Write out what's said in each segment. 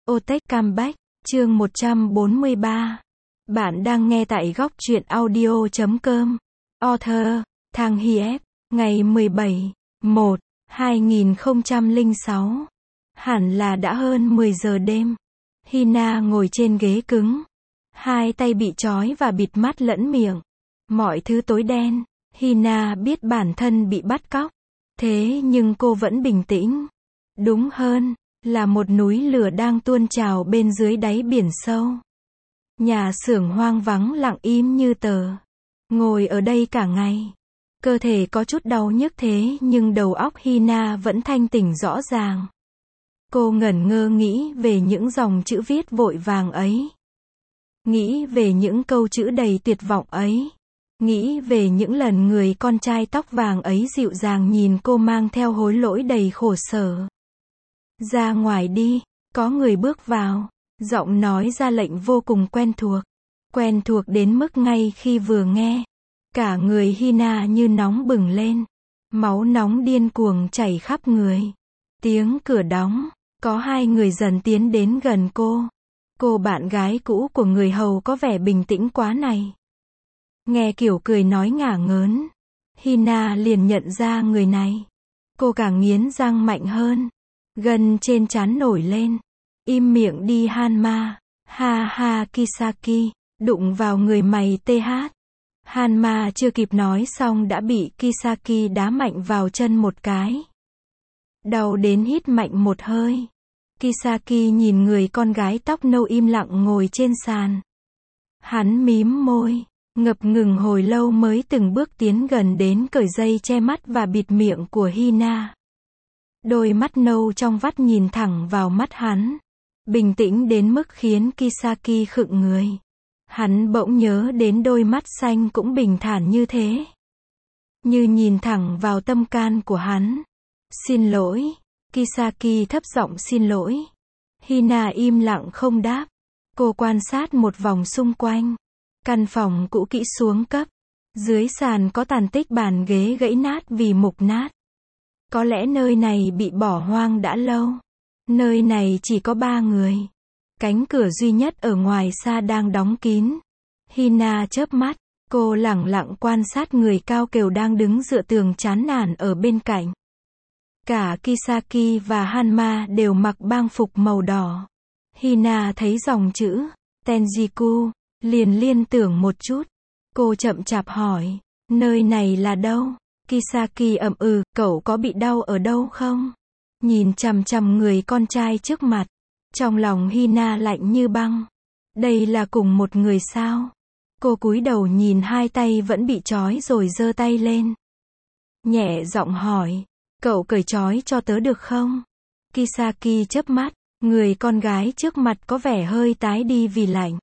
Otech Comeback, chương 143. Bạn đang nghe tại góc truyện audio.com. Author, Thang Hiep, ngày 17/1/2006. Hẳn là đã hơn 10 giờ đêm. Hina ngồi trên ghế cứng. Hai tay bị trói và bịt mắt lẫn miệng. Mọi thứ tối đen. Hina biết bản thân bị bắt cóc. Thế nhưng cô vẫn bình tĩnh. Đúng hơn là một núi lửa đang tuôn trào bên dưới đáy biển sâu. Nhà xưởng hoang vắng lặng im như tờ. Ngồi ở đây cả ngày. Cơ thể có chút đau nhức thế nhưng đầu óc Hina vẫn thanh tỉnh rõ ràng. Cô ngẩn ngơ nghĩ về những dòng chữ viết vội vàng ấy. Nghĩ về những câu chữ đầy tuyệt vọng ấy. Nghĩ về những lần người con trai tóc vàng ấy dịu dàng nhìn cô mang theo hối lỗi đầy khổ sở. Ra ngoài đi, có người bước vào. Giọng nói ra lệnh vô cùng quen thuộc. Quen thuộc đến mức ngay khi vừa nghe, cả người Hina như nóng bừng lên. Máu nóng điên cuồng chảy khắp người. Tiếng cửa đóng, có hai người dần tiến đến gần cô. Cô bạn gái cũ của người hầu có vẻ bình tĩnh quá này. Nghe kiểu cười nói ngả ngớn, Hina liền nhận ra người này. Cô càng nghiến răng mạnh hơn. Gân trên trán nổi lên. Im miệng đi Hanma. Ha ha Kisaki. Đụng vào người mày TH. Hanma chưa kịp nói xong đã bị Kisaki đá mạnh vào chân một cái. Đau đến hít mạnh một hơi. Kisaki nhìn người con gái tóc nâu im lặng ngồi trên sàn. Hắn mím môi, ngập ngừng hồi lâu mới từng bước tiến gần đến cởi dây che mắt và bịt miệng của Hina. Đôi mắt nâu trong vắt nhìn thẳng vào mắt hắn. Bình tĩnh đến mức khiến Kisaki khựng người. Hắn bỗng nhớ đến đôi mắt xanh cũng bình thản như thế. Như nhìn thẳng vào tâm can của hắn. Xin lỗi. Kisaki thấp giọng xin lỗi. Hina im lặng không đáp. Cô quan sát một vòng xung quanh. Căn phòng cũ kỹ xuống cấp. Dưới sàn có tàn tích bàn ghế gãy nát vì mục nát. Có lẽ nơi này bị bỏ hoang đã lâu. Nơi này chỉ có 3 người. Cánh cửa duy nhất ở ngoài xa đang đóng kín. Hina chớp mắt. Cô lẳng lặng quan sát người cao kều đang đứng dựa tường chán nản ở bên cạnh. Cả Kisaki và Hanma đều mặc bang phục màu đỏ. Hina thấy dòng chữ Tenjiku, liền liên tưởng một chút. Cô chậm chạp hỏi, nơi này là đâu? Kisaki ậm ừ, cậu có bị đau ở đâu không? Nhìn chằm chằm người con trai trước mặt. Trong lòng Hina lạnh như băng. Đây là cùng một người sao? Cô cúi đầu nhìn hai tay vẫn bị trói rồi giơ tay lên. Nhẹ giọng hỏi, cậu cởi trói cho tớ được không? Kisaki chớp mắt, người con gái trước mặt có vẻ hơi tái đi vì lạnh.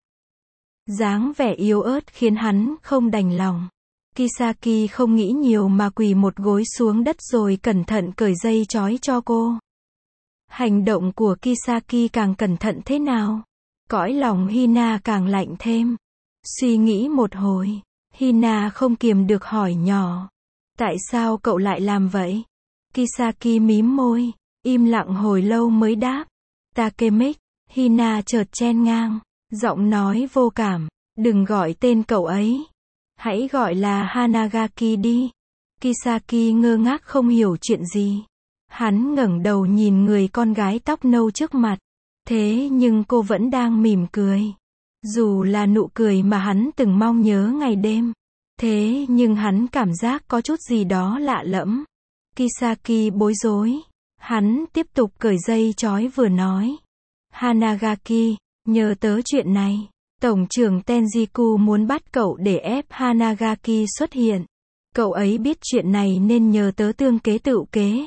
Dáng vẻ yếu ớt khiến hắn không đành lòng. Kisaki không nghĩ nhiều mà quỳ một gối xuống đất rồi cẩn thận cởi dây trói cho cô. Hành động của Kisaki càng cẩn thận thế nào? Cõi lòng Hina càng lạnh thêm. Suy nghĩ một hồi, Hina không kiềm được hỏi nhỏ. Tại sao cậu lại làm vậy? Kisaki mím môi, im lặng hồi lâu mới đáp. Takemic. Hina chợt chen ngang, giọng nói vô cảm. Đừng gọi tên cậu ấy. Hãy gọi là Hanagaki đi. Kisaki ngơ ngác không hiểu chuyện gì. Hắn ngẩng đầu nhìn người con gái tóc nâu trước mặt. Thế nhưng cô vẫn đang mỉm cười. Dù là nụ cười mà hắn từng mong nhớ ngày đêm. Thế nhưng hắn cảm giác có chút gì đó lạ lẫm. Kisaki bối rối. Hắn tiếp tục cởi dây trói vừa nói. Hanagaki, nhờ tớ chuyện này. Tổng trưởng Tenjiku muốn bắt cậu để ép Hanagaki xuất hiện. Cậu ấy biết chuyện này nên nhờ tớ tương kế tựu kế.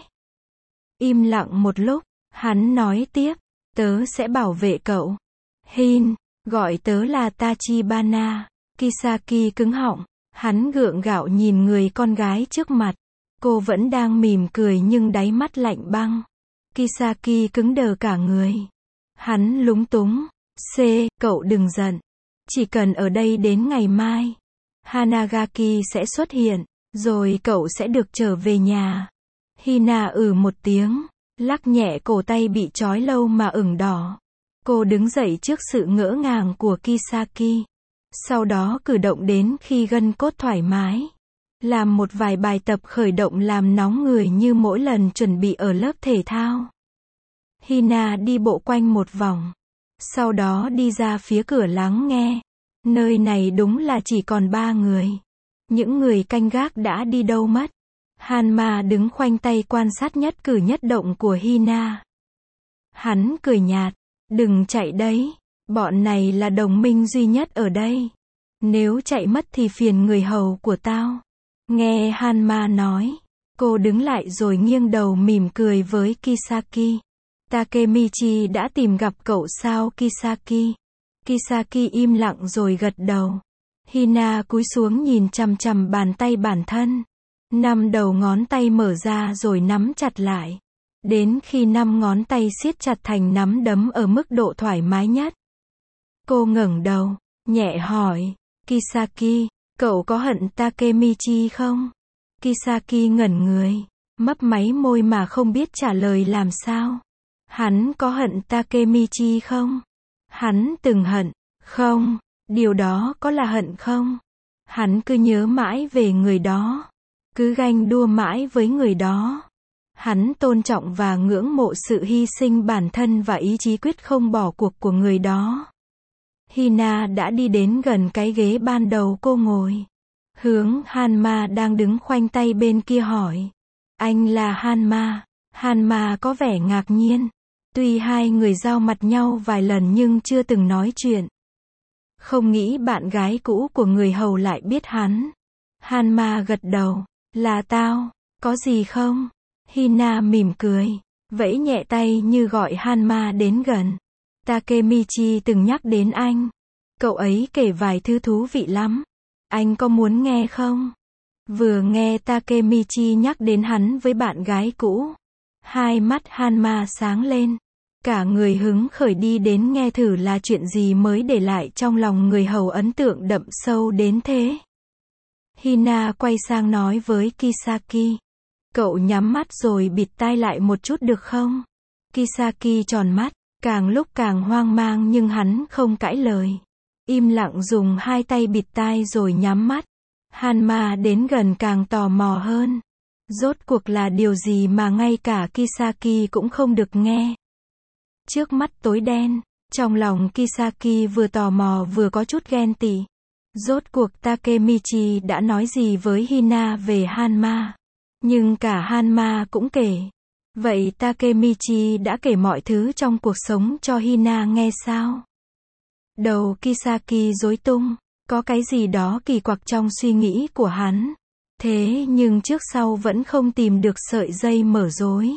Im lặng một lúc, hắn nói tiếp. Tớ sẽ bảo vệ cậu. Hin, gọi tớ là Tachibana. Kisaki cứng họng. Hắn gượng gạo nhìn người con gái trước mặt. Cô vẫn đang mỉm cười nhưng đáy mắt lạnh băng. Kisaki cứng đờ cả người. Hắn lúng túng. Cậu đừng giận. Chỉ cần ở đây đến ngày mai. Hanagaki sẽ xuất hiện. Rồi cậu sẽ được trở về nhà. Hina một tiếng. Lắc nhẹ cổ tay bị trói lâu mà ửng đỏ. Cô đứng dậy trước sự ngỡ ngàng của Kisaki. Sau đó cử động đến khi gân cốt thoải mái. Làm một vài bài tập khởi động làm nóng người như mỗi lần chuẩn bị ở lớp thể thao. Hina đi bộ quanh một vòng. Sau đó đi ra phía cửa lắng nghe. Nơi này đúng là chỉ còn 3 người. Những người canh gác đã đi đâu mất. Hanma đứng khoanh tay quan sát nhất cử nhất động của Hina. Hắn cười nhạt. Đừng chạy đấy. Bọn này là đồng minh duy nhất ở đây. Nếu chạy mất thì phiền người hầu của tao. Nghe Hanma nói. Cô đứng lại rồi nghiêng đầu mỉm cười với Kisaki. Takemichi đã tìm gặp cậu sao Kisaki? Kisaki im lặng rồi gật đầu. Hina cúi xuống nhìn chằm chằm bàn tay bản thân. 5 đầu ngón tay mở ra rồi nắm chặt lại. Đến khi 5 ngón tay siết chặt thành nắm đấm ở mức độ thoải mái nhất. Cô ngẩng đầu, nhẹ hỏi. Kisaki, cậu có hận Takemichi không? Kisaki ngẩn người, mấp máy môi mà không biết trả lời làm sao. Hắn có hận Takemichi không? Hắn từng hận. Không, điều đó có là hận không? Hắn cứ nhớ mãi về người đó. Cứ ganh đua mãi với người đó. Hắn tôn trọng và ngưỡng mộ sự hy sinh bản thân và ý chí quyết không bỏ cuộc của người đó. Hina đã đi đến gần cái ghế ban đầu cô ngồi. Hướng Hanma đang đứng khoanh tay bên kia hỏi. Anh là Hanma. Hanma có vẻ ngạc nhiên. Tuy hai người giao mặt nhau vài lần nhưng chưa từng nói chuyện. Không nghĩ bạn gái cũ của người hầu lại biết hắn. Hanma gật đầu. Là tao. Có gì không? Hina mỉm cười. Vẫy nhẹ tay như gọi Hanma đến gần. Takemichi từng nhắc đến anh. Cậu ấy kể vài thứ thú vị lắm. Anh có muốn nghe không? Vừa nghe Takemichi nhắc đến hắn với bạn gái cũ. Hai mắt Hanma sáng lên. Cả người hứng khởi đi đến nghe thử là chuyện gì mới để lại trong lòng người hầu ấn tượng đậm sâu đến thế. Hina quay sang nói với Kisaki. Cậu nhắm mắt rồi bịt tai lại một chút được không? Kisaki tròn mắt, càng lúc càng hoang mang nhưng hắn không cãi lời. Im lặng dùng hai tay bịt tai rồi nhắm mắt. Hanma đến gần càng tò mò hơn. Rốt cuộc là điều gì mà ngay cả Kisaki cũng không được nghe. Trước mắt tối đen, trong lòng Kisaki vừa tò mò vừa có chút ghen tị. Rốt cuộc Takemichi đã nói gì với Hina về Hanma. Nhưng cả Hanma cũng kể. Vậy Takemichi đã kể mọi thứ trong cuộc sống cho Hina nghe sao? Đầu Kisaki rối tung. Có cái gì đó kỳ quặc trong suy nghĩ của hắn. Thế nhưng trước sau vẫn không tìm được sợi dây mở rối.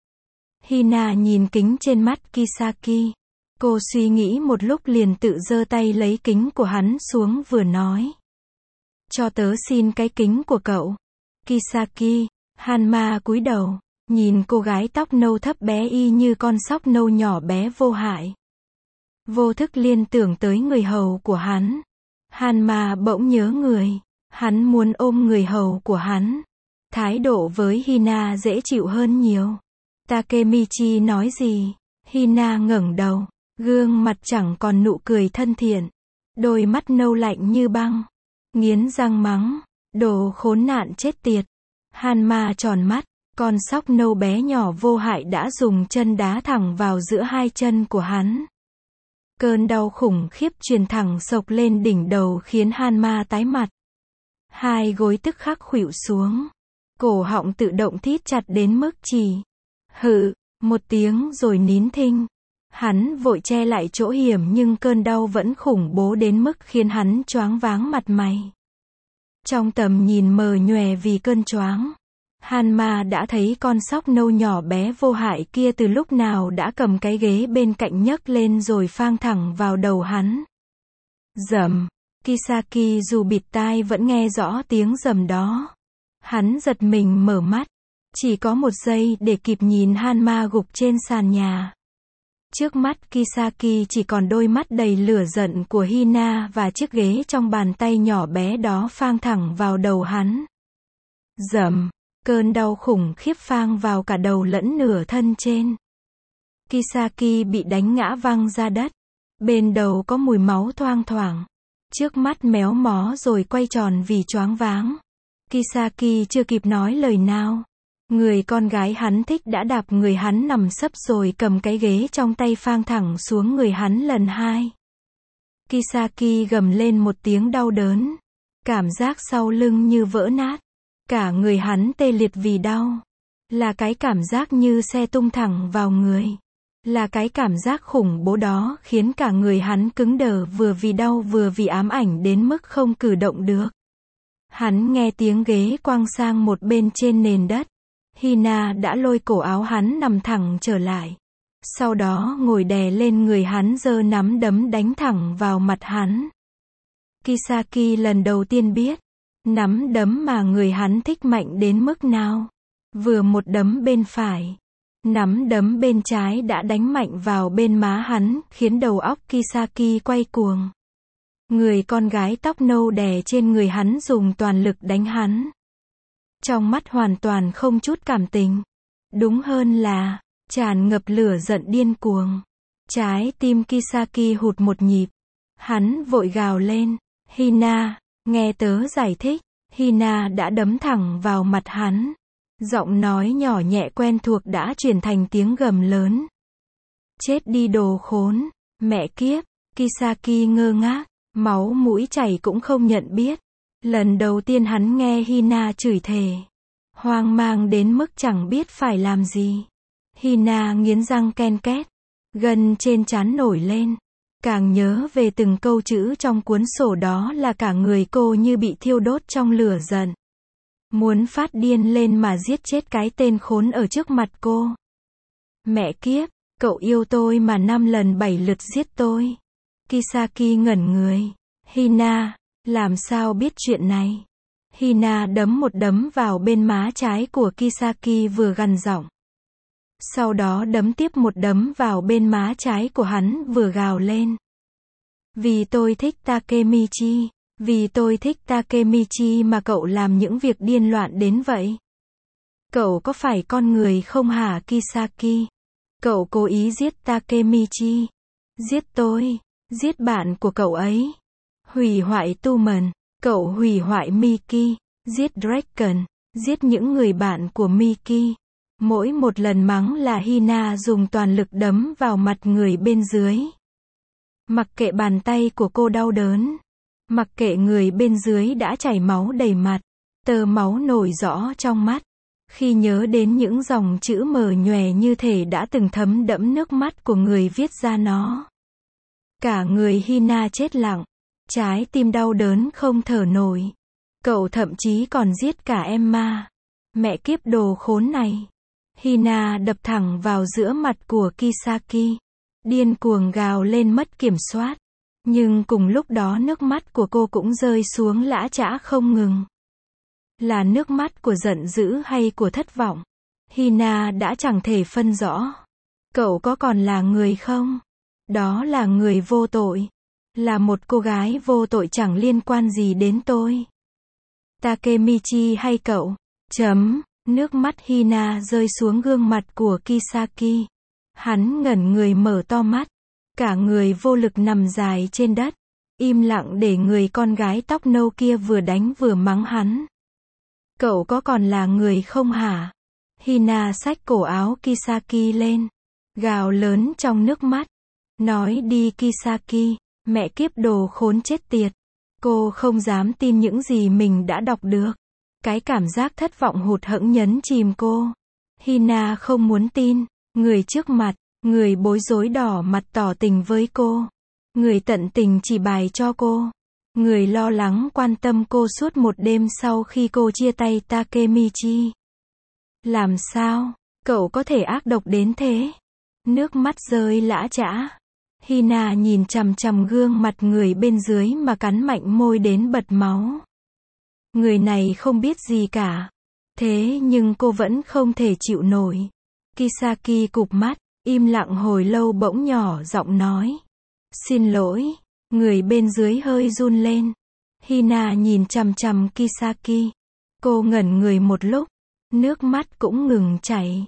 Hina nhìn kính trên mắt Kisaki. Cô suy nghĩ một lúc liền tự giơ tay lấy kính của hắn xuống vừa nói. Cho tớ xin cái kính của cậu. Kisaki. Hanma cúi đầu. Nhìn cô gái tóc nâu thấp bé y như con sóc nâu nhỏ bé vô hại. Vô thức liên tưởng tới người hầu của hắn. Hanma bỗng nhớ người. Hắn muốn ôm người hầu của hắn. Thái độ với Hina dễ chịu hơn nhiều. Takemichi nói gì? Hina ngẩng đầu. Gương mặt chẳng còn nụ cười thân thiện. Đôi mắt nâu lạnh như băng. Nghiến răng mắng. Đồ khốn nạn chết tiệt. Hanma tròn mắt. Con sóc nâu bé nhỏ vô hại đã dùng chân đá thẳng vào giữa hai chân của hắn. Cơn đau khủng khiếp truyền thẳng xộc lên đỉnh đầu khiến Hanma tái mặt. Hai gối tức khắc khuỵu xuống. Cổ họng tự động thít chặt đến mức chỉ hự một tiếng rồi nín thinh. Hắn vội che lại chỗ hiểm nhưng cơn đau vẫn khủng bố đến mức khiến hắn choáng váng mặt mày. Trong tầm nhìn mờ nhòe vì cơn choáng, Hanma đã thấy con sóc nâu nhỏ bé vô hại kia từ lúc nào đã cầm cái ghế bên cạnh nhấc lên rồi phang thẳng vào đầu hắn. Rầm. Kisaki dù bịt tai vẫn nghe rõ tiếng rầm đó. Hắn giật mình mở mắt. Chỉ có một giây để kịp nhìn Hanma gục trên sàn nhà. Trước mắt Kisaki chỉ còn đôi mắt đầy lửa giận của Hina và chiếc ghế trong bàn tay nhỏ bé đó phang thẳng vào đầu hắn. Rầm. Cơn đau khủng khiếp phang vào cả đầu lẫn nửa thân trên. Kisaki bị đánh ngã văng ra đất. Bên đầu có mùi máu thoang thoảng. Trước mắt méo mó rồi quay tròn vì choáng váng. Kisaki chưa kịp nói lời nào. Người con gái hắn thích đã đạp người hắn nằm sấp rồi cầm cái ghế trong tay phang thẳng xuống người hắn lần hai. Kisaki gầm lên một tiếng đau đớn. Cảm giác sau lưng như vỡ nát. Cả người hắn tê liệt vì đau. Là cái cảm giác như xe tung thẳng vào người. Là cái cảm giác khủng bố đó khiến cả người hắn cứng đờ vừa vì đau vừa vì ám ảnh đến mức không cử động được. Hắn nghe tiếng ghế quăng sang một bên trên nền đất. Hina đã lôi cổ áo hắn nằm thẳng trở lại. Sau đó ngồi đè lên người hắn giơ nắm đấm đánh thẳng vào mặt hắn. Kisaki lần đầu tiên biết, nắm đấm mà người hắn thích mạnh đến mức nào. Vừa một đấm bên phải, nắm đấm bên trái đã đánh mạnh vào bên má hắn, khiến đầu óc Kisaki quay cuồng. Người con gái tóc nâu đè trên người hắn dùng toàn lực đánh hắn. Trong mắt hoàn toàn không chút cảm tình. Đúng hơn là, tràn ngập lửa giận điên cuồng. Trái tim Kisaki hụt một nhịp. Hắn vội gào lên. Hina, nghe tớ giải thích. Hina đã đấm thẳng vào mặt hắn. Giọng nói nhỏ nhẹ quen thuộc đã chuyển thành tiếng gầm lớn. Chết đi đồ khốn, mẹ kiếp. Kisaki ngơ ngác, máu mũi chảy cũng không nhận biết. Lần đầu tiên hắn nghe Hina chửi thề. Hoang mang đến mức chẳng biết phải làm gì. Hina nghiến răng ken két. Gân trên trán nổi lên. Càng nhớ về từng câu chữ trong cuốn sổ đó là cả người cô như bị thiêu đốt trong lửa giận. Muốn phát điên lên mà giết chết cái tên khốn ở trước mặt cô. Mẹ kiếp, cậu yêu tôi mà 5 lần 7 lượt giết tôi. Kisaki ngẩn người. Hina, làm sao biết chuyện này? Hina đấm một đấm vào bên má trái của Kisaki vừa gằn giọng. Sau đó đấm tiếp một đấm vào bên má trái của hắn vừa gào lên. Vì tôi thích Takemichi. Vì tôi thích Takemichi mà cậu làm những việc điên loạn đến vậy. Cậu có phải con người không hả Kisaki? Cậu cố ý giết Takemichi. Giết tôi. Giết bạn của cậu ấy. Hủy hoại Tumen. Cậu hủy hoại Miki. Giết Draken. Giết những người bạn của Miki. Mỗi một lần mắng là Hina dùng toàn lực đấm vào mặt người bên dưới. Mặc kệ bàn tay của cô đau đớn. Mặc kệ người bên dưới đã chảy máu đầy mặt. Tơ máu nổi rõ trong mắt. Khi nhớ đến những dòng chữ mờ nhòe như thể đã từng thấm đẫm nước mắt của người viết ra nó. Cả người Hina chết lặng. Trái tim đau đớn không thở nổi. Cậu thậm chí còn giết cả Emma. Mẹ kiếp đồ khốn này. Hina đập thẳng vào giữa mặt của Kisaki. Điên cuồng gào lên mất kiểm soát. Nhưng cùng lúc đó nước mắt của cô cũng rơi xuống lã chã không ngừng. Là nước mắt của giận dữ hay của thất vọng? Hina đã chẳng thể phân rõ. Cậu có còn là người không? Đó là người vô tội. Là một cô gái vô tội chẳng liên quan gì đến tôi. Takemichi hay cậu? Nước mắt Hina rơi xuống gương mặt của Kisaki. Hắn ngẩn người mở to mắt. Cả người vô lực nằm dài trên đất. Im lặng để người con gái tóc nâu kia vừa đánh vừa mắng hắn. Cậu có còn là người không hả? Hina xách cổ áo Kisaki lên. Gào lớn trong nước mắt. Nói đi Kisaki. Mẹ kiếp đồ khốn chết tiệt. Cô không dám tin những gì mình đã đọc được. Cái cảm giác thất vọng hụt hẫng nhấn chìm cô. Hina không muốn tin. Người trước mặt, người bối rối đỏ mặt tỏ tình với cô. Người tận tình chỉ bài cho cô. Người lo lắng quan tâm cô suốt một đêm sau khi cô chia tay Takemichi. Làm sao? Cậu có thể ác độc đến thế? Nước mắt rơi lã chã. Hina nhìn chằm chằm gương mặt người bên dưới mà cắn mạnh môi đến bật máu. Người này không biết gì cả. Thế nhưng cô vẫn không thể chịu nổi. Kisaki cụp mắt, im lặng hồi lâu bỗng nhỏ giọng nói. Xin lỗi. Người bên dưới hơi run lên. Hina nhìn chằm chằm Kisaki. Cô ngẩn người một lúc. Nước mắt cũng ngừng chảy.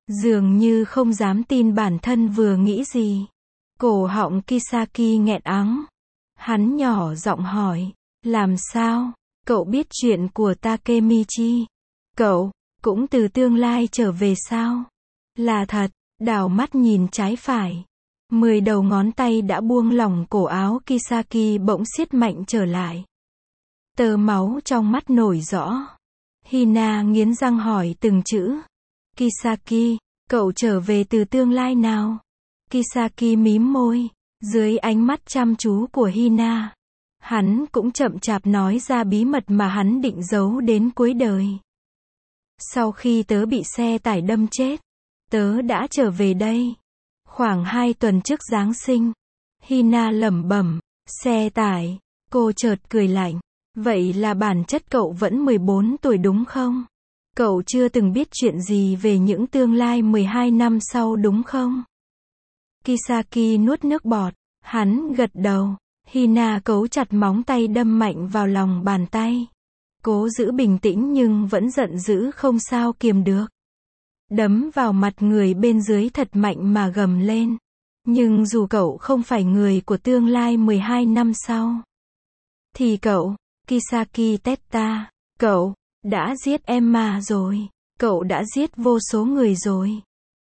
Dường như không dám tin bản thân vừa nghĩ gì. Cổ họng Kisaki nghẹn ắng. Hắn nhỏ giọng hỏi, làm sao, cậu biết chuyện của Takemichi? Cậu, cũng từ tương lai trở về sao? Là thật, đảo mắt nhìn trái phải. 10 đầu ngón tay đã buông lỏng cổ áo Kisaki bỗng siết mạnh trở lại. Tơ máu trong mắt nổi rõ. Hina nghiến răng hỏi từng chữ. Kisaki, cậu trở về từ tương lai nào? Kisaki mím môi, dưới ánh mắt chăm chú của Hina. Hắn cũng chậm chạp nói ra bí mật mà hắn định giấu đến cuối đời. Sau khi tớ bị xe tải đâm chết, tớ đã trở về đây. Khoảng 2 tuần trước Giáng sinh. Hina lẩm bẩm, xe tải, cô chợt cười lạnh. Vậy là bản chất cậu vẫn 14 tuổi đúng không? Cậu chưa từng biết chuyện gì về những tương lai 12 năm sau đúng không? Kisaki nuốt nước bọt. Hắn gật đầu. Hina cấu chặt móng tay đâm mạnh vào lòng bàn tay. Cố giữ bình tĩnh nhưng vẫn giận dữ không sao kiềm được. Đấm vào mặt người bên dưới thật mạnh mà gầm lên. Nhưng dù cậu không phải người của tương lai 12 năm sau, thì cậu, Kisaki Teta, cậu, đã giết Emma rồi. Cậu đã giết vô số người rồi.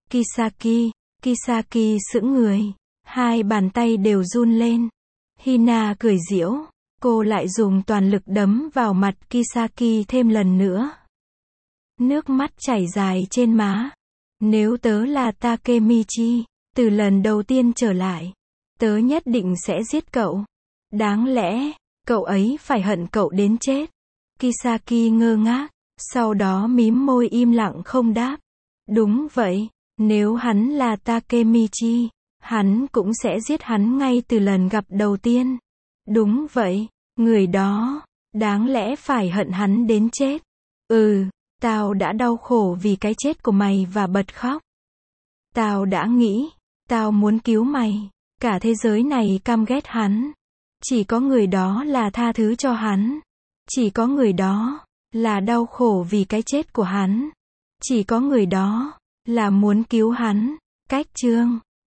Kisaki sững người. Hai bàn tay đều run lên. Hina cười giễu. Cô lại dùng toàn lực đấm vào mặt Kisaki thêm lần nữa. Nước mắt chảy dài trên má. Nếu tớ là Takemichi, từ lần đầu tiên trở lại, tớ nhất định sẽ giết cậu. Đáng lẽ, cậu ấy phải hận cậu đến chết. Kisaki ngơ ngác, sau đó mím môi im lặng không đáp. Đúng vậy, nếu hắn là Takemichi, hắn cũng sẽ giết hắn ngay từ lần gặp đầu tiên. Đúng vậy, người đó, đáng lẽ phải hận hắn đến chết. Tao đã đau khổ vì cái chết của mày và bật khóc. Tao đã nghĩ, tao muốn cứu mày. Cả thế giới này căm ghét hắn. Chỉ có người đó là tha thứ cho hắn. Chỉ có người đó là đau khổ vì cái chết của hắn. Chỉ có người đó là muốn cứu hắn. Cách chương